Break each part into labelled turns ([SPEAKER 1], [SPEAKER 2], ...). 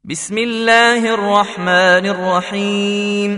[SPEAKER 1] بسم الله الرحمن الرحيم.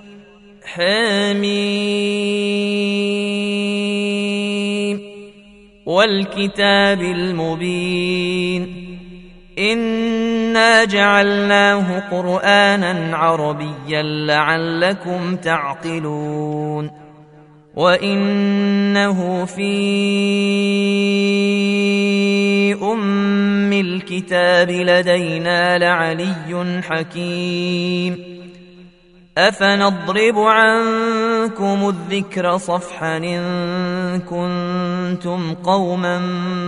[SPEAKER 1] حميم والكتاب المبين إنا جعلناه قرآنا عربيا لعلكم تعقلون وإنه في أم الكتاب لدينا لعلي حكيم أفنضرب عنكم الذكر صفحا إن كنتم قوما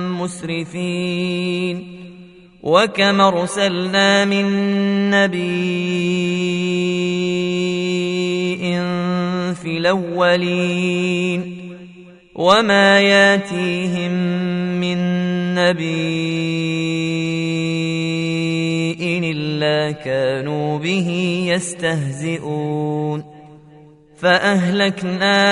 [SPEAKER 1] مسرفين وكم أرسلنا من نبي في الأولين وما ياتيهم من نبي إلا كانوا به يستهزئون فأهلكنا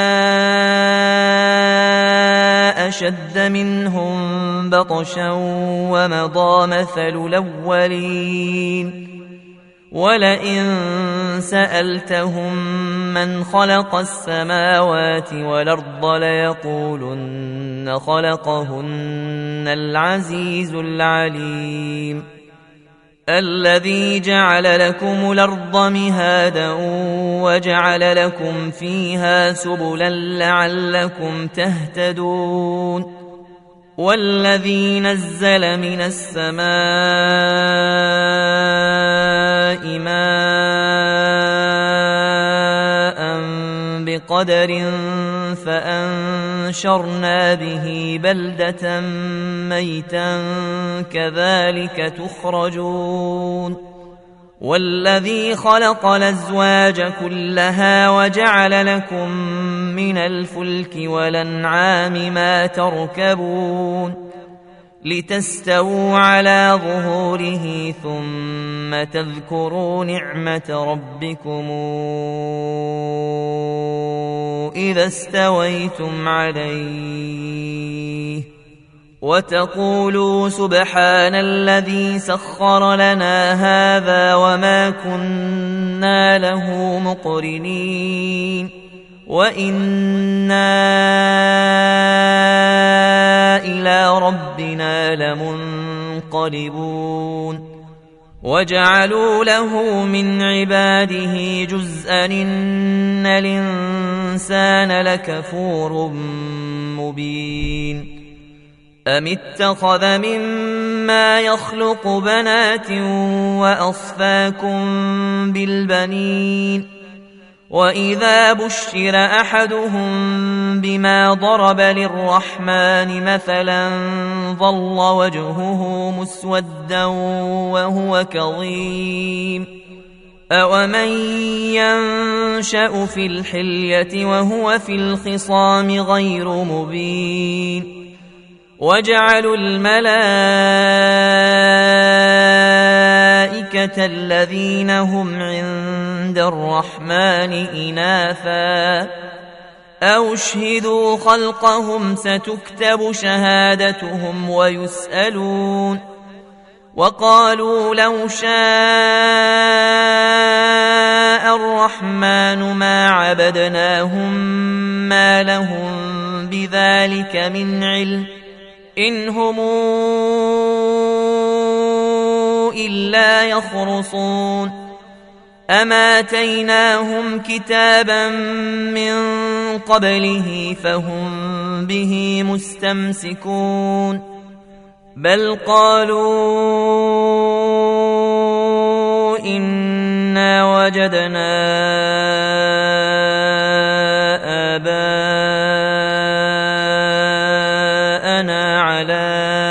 [SPEAKER 1] أشد منهم بطشا ومضى مثل الأولين ولئن سألتهم من خلق السماوات والأرض ليقولن خلقهن العزيز العليم الذي جعل لكم الأرض مهادا وجعل لكم فيها سبلا لعلكم تهتدون والذي نزل من السماء ماء بقدر فأنشرنا به بلدة ميتا كذلك تخرجون والذي خلق الأزواج كلها وجعل لكم من الفلك والأنعام ما تركبون لتستووا على ظهوره ثم تذكروا نعمة ربكم إذا استويتم عليه وتقولوا سبحان الذي سخر لنا هذا وما كنا له مقرنين وإنا إلى ربنا لمنقلبون وجعلوا له من عباده جزءا إن الإنسان لكفور مبين أم اتخذ مما يخلق بنات وأصفاكم بالبنين وإذا بشر أحدهم بما ضرب للرحمن مثلا ظل وجهه مسودا وهو كظيم أومن ينشأ في الحلية وهو في الخصام غير مبين وجعلوا الملائكة الذين هم عند الرحمن إناثا أو شهدوا خلقهم ستكتب شهادتهم ويسألون وقالوا لو شاء الرحمن ما عبدناهم ما لهم بذلك من علم إن هم إلا يخرصون أما آتيناهم كتابا من قبله فهم به مستمسكون بل قالوا إنا وجدنا آباءنا على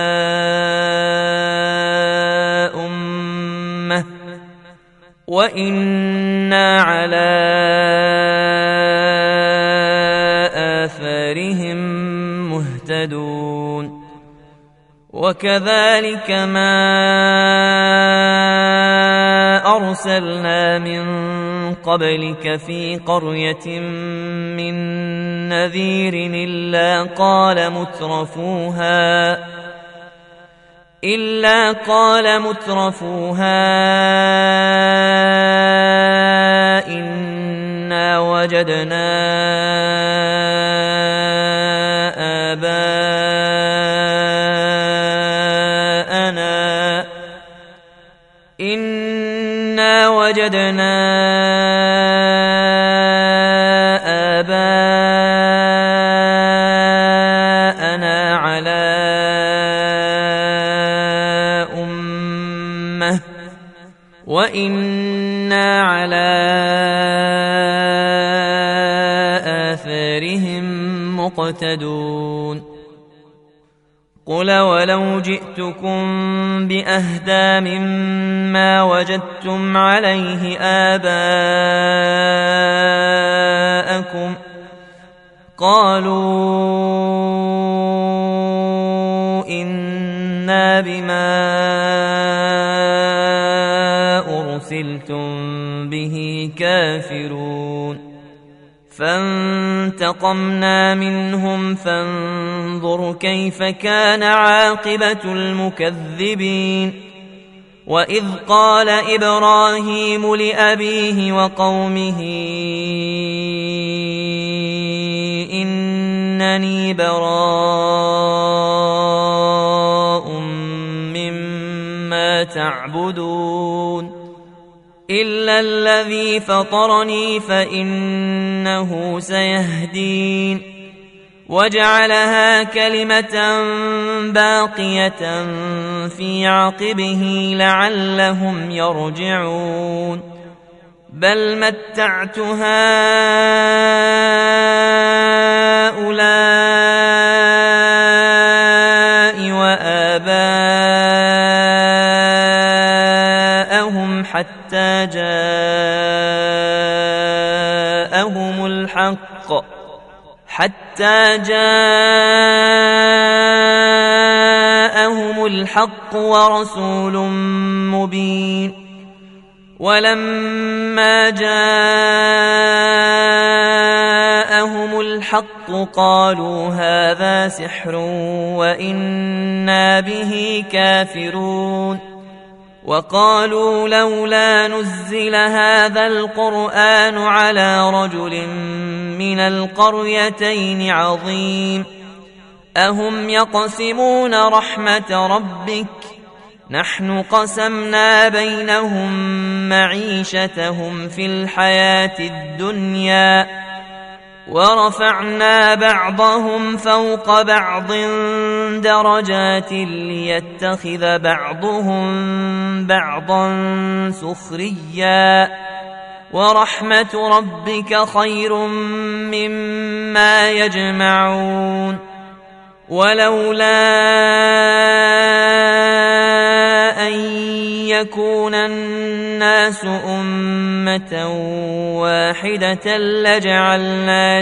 [SPEAKER 1] أمة وإنا على آثارهم مهتدون وكذلك ما أرسلنا من قبلك في قرية من نذير إلا قال مترفوها إلا قال مترفوها إنا وجدنا آباءنا على أمة وإنا على آثارهم مقتدون قل ولو جئتكم بأهدى مما وجدتم عليه آباءكم قالوا إنا بما أرسلتم به كافرون فانتقمنا منهم فانظر كيف كان عاقبة المكذبين وإذ قال إبراهيم لأبيه وقومه إنني براء مما تعبدون إلا الذي فطرني فإنه سيهدين وجعلها كلمة باقية في عقبه لعلهم يرجعون بل متعت هؤلاء وآباءهم حتى جاءهم الحق ورسول مبين ولما جاءهم الحق قالوا هذا سحر وإنا به كافرون وقالوا لولا نزل هذا القرآن على رجل من القريتين عظيم أهم يقسمون رحمة ربك نحن قسمنا بينهم معيشتهم في الحياة الدنيا ورفعنا بعضهم فوق بعض درجات ليتخذ بعضهم بعضا سخريا ورحمة ربك خير مما يجمعون ولولا أن يكون الناس أمة واحدة لجعلنا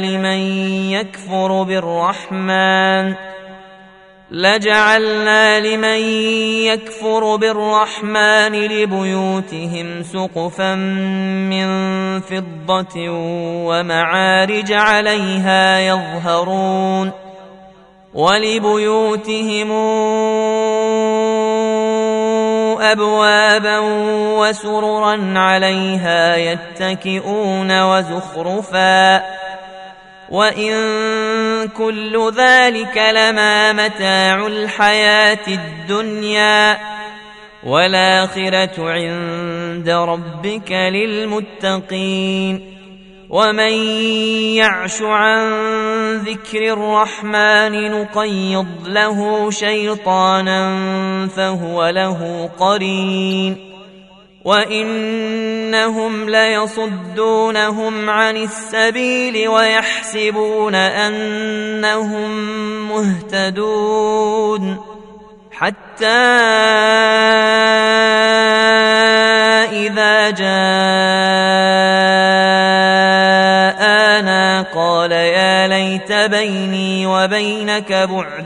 [SPEAKER 1] لمن يكفر بالرحمن لبيوتهم سقفا من فضة ومعارج عليها يظهرون ولبيوتهم أبوابا وسررا عليها يتكئون وزخرفا وإن كل ذلك لما متاع الحياة الدنيا والآخرة عند ربك للمتقين ومن يعش عن ذكر الرحمن نقيض له شيطانا فهو له قرين وإنهم ليصدونهم عن السبيل ويحسبون أنهم مهتدون حتى إذا جاءنا قال يا ليت بيني وبينك بعد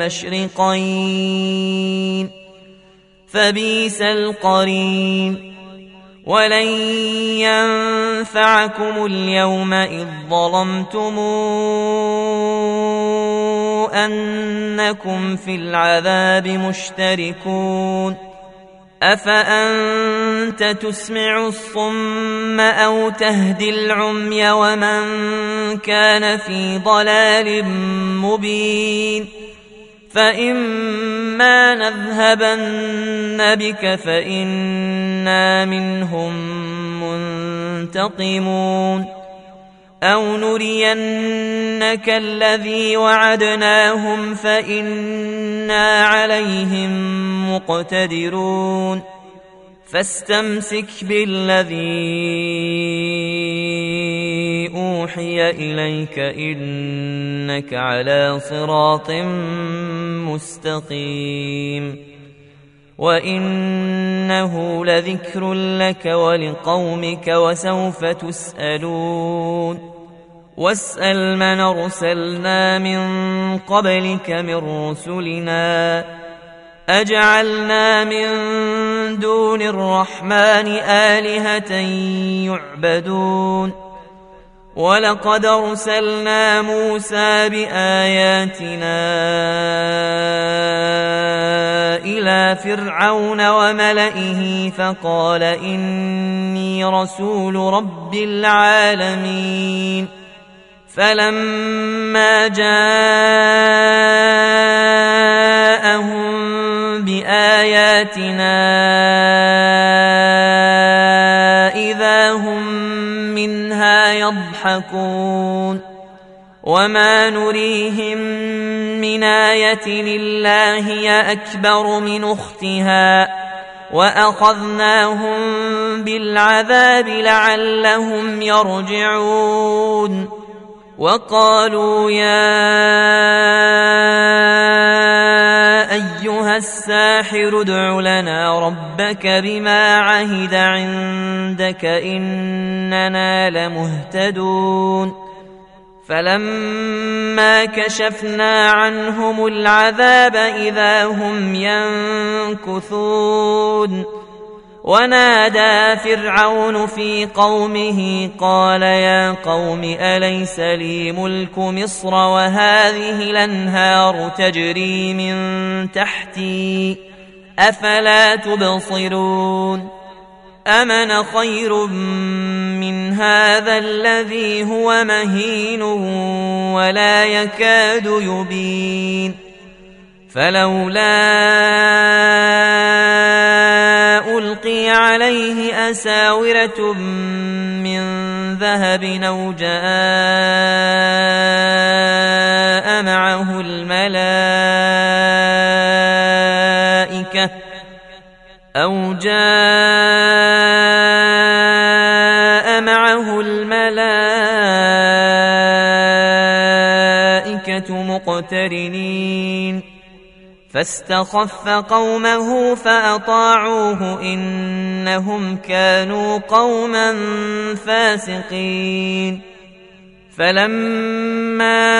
[SPEAKER 1] المشرقين فبئس القرين ولن ينفعكم اليوم إذ ظلمتم أنكم في العذاب مشتركون أفأنت تسمع الصم أو تهدي العمي ومن كان في ضلال مبين فإما نذهبن بك فإنا منهم منتقمون أو نرينك الذي وعدناهم فإنا عليهم مقتدرون فاستمسك بالذي أوحي إليك إنك على صراط مستقيم وإنه لذكر لك ولقومك وسوف تسألون واسأل من أرسلنا من قبلك من رسلنا أجعلنا من دون الرحمن آلهة يعبدون ولقد أرسلنا موسى بآياتنا إلى فرعون وملئه فقال إني رسول رب العالمين فلما جاءهم بآياتنا إذا هم منها يضحكون وما نريهم من آية إلا هي أكبر من أختها وأخذناهم بالعذاب لعلهم يرجعون وقالوا يا أيها الساحر ادع لنا ربك بما عهد عندك إننا لمهتدون فلما كشفنا عنهم العذاب إذا هم ينكثون ونادى فرعون في قومه قال يا قوم أليس لي ملك مصر وهذه الأنهار تجري من تحتي أفلا تبصرون أمن خير من هذا الذي هو مهين ولا يكاد يبين فلولا ألقي عليه أساورة من ذهب أو جاء معه الملائكة مقترنين فاستخف قومه فأطاعوه إنهم كانوا قوما فاسقين فلما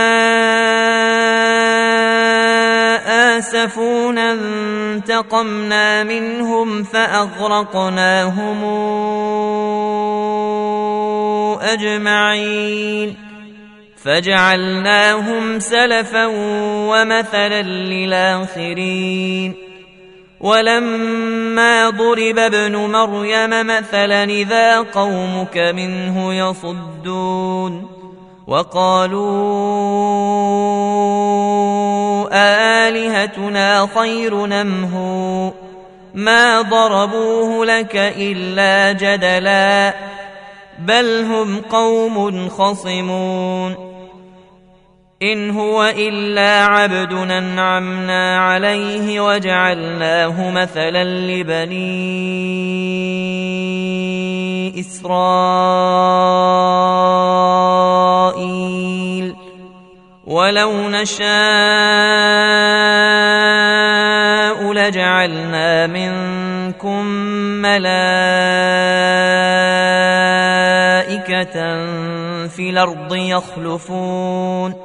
[SPEAKER 1] آسفونا انتقمنا منهم فأغرقناهم أجمعين فجعلناهم سلفا ومثلا للآخرين ولما ضرب ابن مريم مثلا إذا قومك منه يصدون وقالوا آلهتنا خير أم هو ما ضربوه لك إلا جدلا بل هم قوم خصمون إن هو إلا عبد أنعمنا عليه وجعلناه مثلا لبني إسرائيل ولو نشاء لجعلنا منكم ملائكة في الأرض يخلفون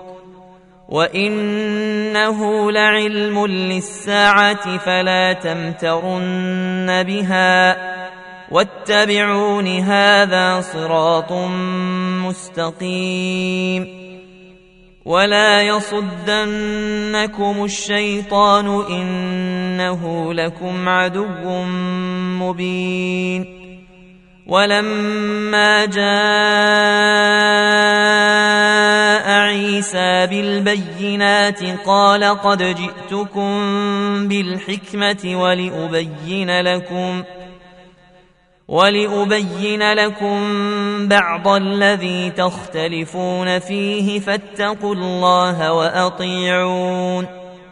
[SPEAKER 1] وإنه لعلم للساعة فلا تمترن بها واتبعون هذا صراط مستقيم ولا يصدنكم الشيطان إنه لكم عدو مبين ولما جاء عيسى بالبينات قال قد جئتكم بالحكمة ولأبين لكم بعض الذي تختلفون فيه فاتقوا الله وأطيعون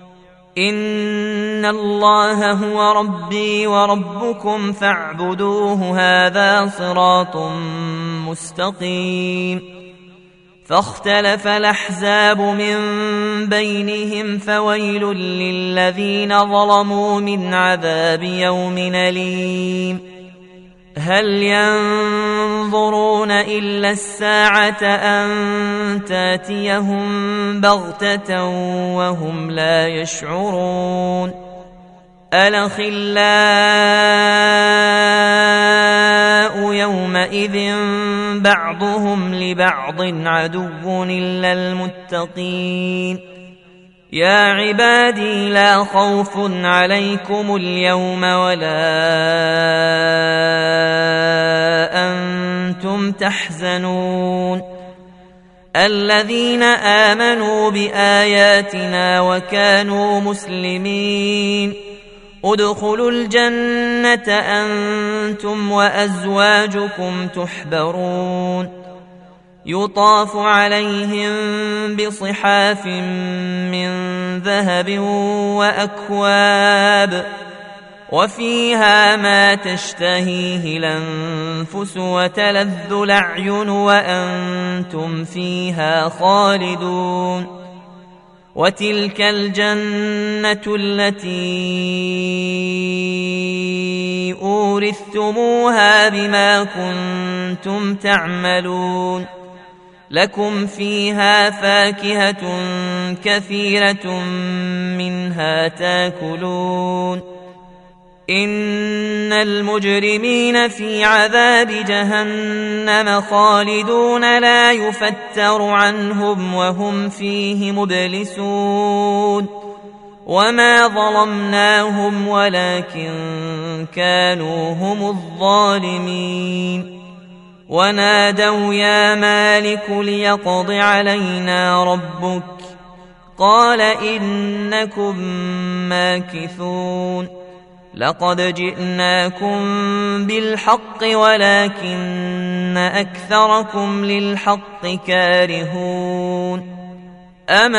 [SPEAKER 1] إن الله هو ربي وربكم فاعبدوه هذا صراط مستقيم فاختلف الأحزاب من بينهم فويل للذين ظلموا من عذاب يوم أليم هل ينظرون إلا الساعة أن تاتيهم بغتة وهم لا يشعرون الأخلاء يومئذ بعضهم لبعض عدو إلا المتقين يا عبادي لا خوف عليكم اليوم ولا أنتم تحزنون الذين آمنوا بآياتنا وكانوا مسلمين ادخلوا الجنة أنتم وأزواجكم تحبرون يطاف عليهم بصحاف من ذهب وأكواب وفيها ما تشتهيه الأنفس وتلذ الأعين وأنتم فيها خالدون وتلك الجنة التي أورثتموها بما كنتم تعملون لكم فيها فاكهة كثيرة منها تاكلون إن المجرمين في عذاب جهنم خالدون لا يفتر عنهم وهم فيه مبلسون وما ظلمناهم ولكن كانوا هم الظالمين ونادوا يا مالك ليقض علينا ربك قال إنكم ماكثون لقد جئناكم بالحق ولكن أكثركم للحق كارهون أم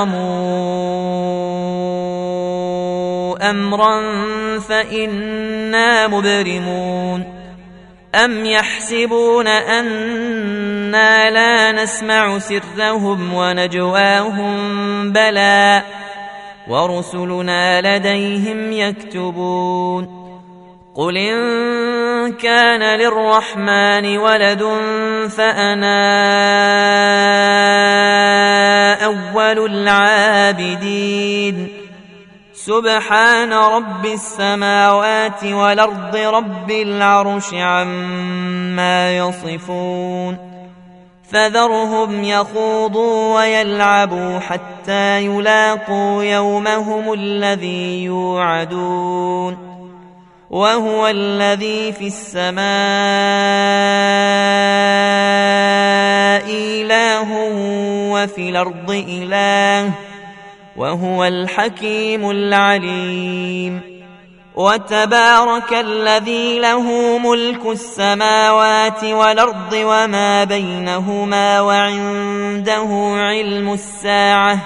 [SPEAKER 1] ابرموا أمرا فإنا مبرمون أم يحسبون أنا لا نسمع سرهم ونجواهم بلى ورسلنا لديهم يكتبون قل إن كان للرحمن ولد فأنا أول العابدين سبحان رب السماوات والأرض رب العرش عما يصفون فذرهم يخوضوا ويلعبوا حتى يلاقوا يومهم الذي يوعدون وهو الذي في السماء إله وفي الأرض إله وهو الحكيم العليم وتبارك الذي له ملك السماوات والأرض وما بينهما وعنده علم الساعة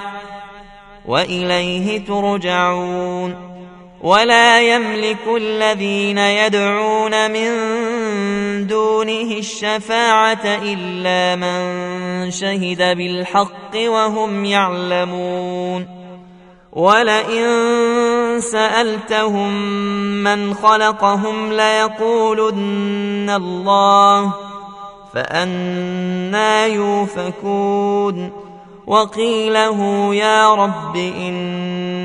[SPEAKER 1] وإليه ترجعون ولا يملك الذين يدعون من دونه الشفاعة إلا من شهد بالحق وهم يعلمون ولئن سألتهم من خلقهم ليقولن الله فأنى يؤفكون وقيله يا رب إن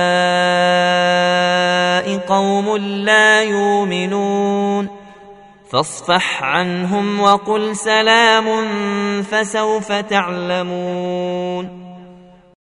[SPEAKER 1] هؤلاء قوم لا يؤمنون فاصفح عنهم وقل سلام فسوف تعلمون.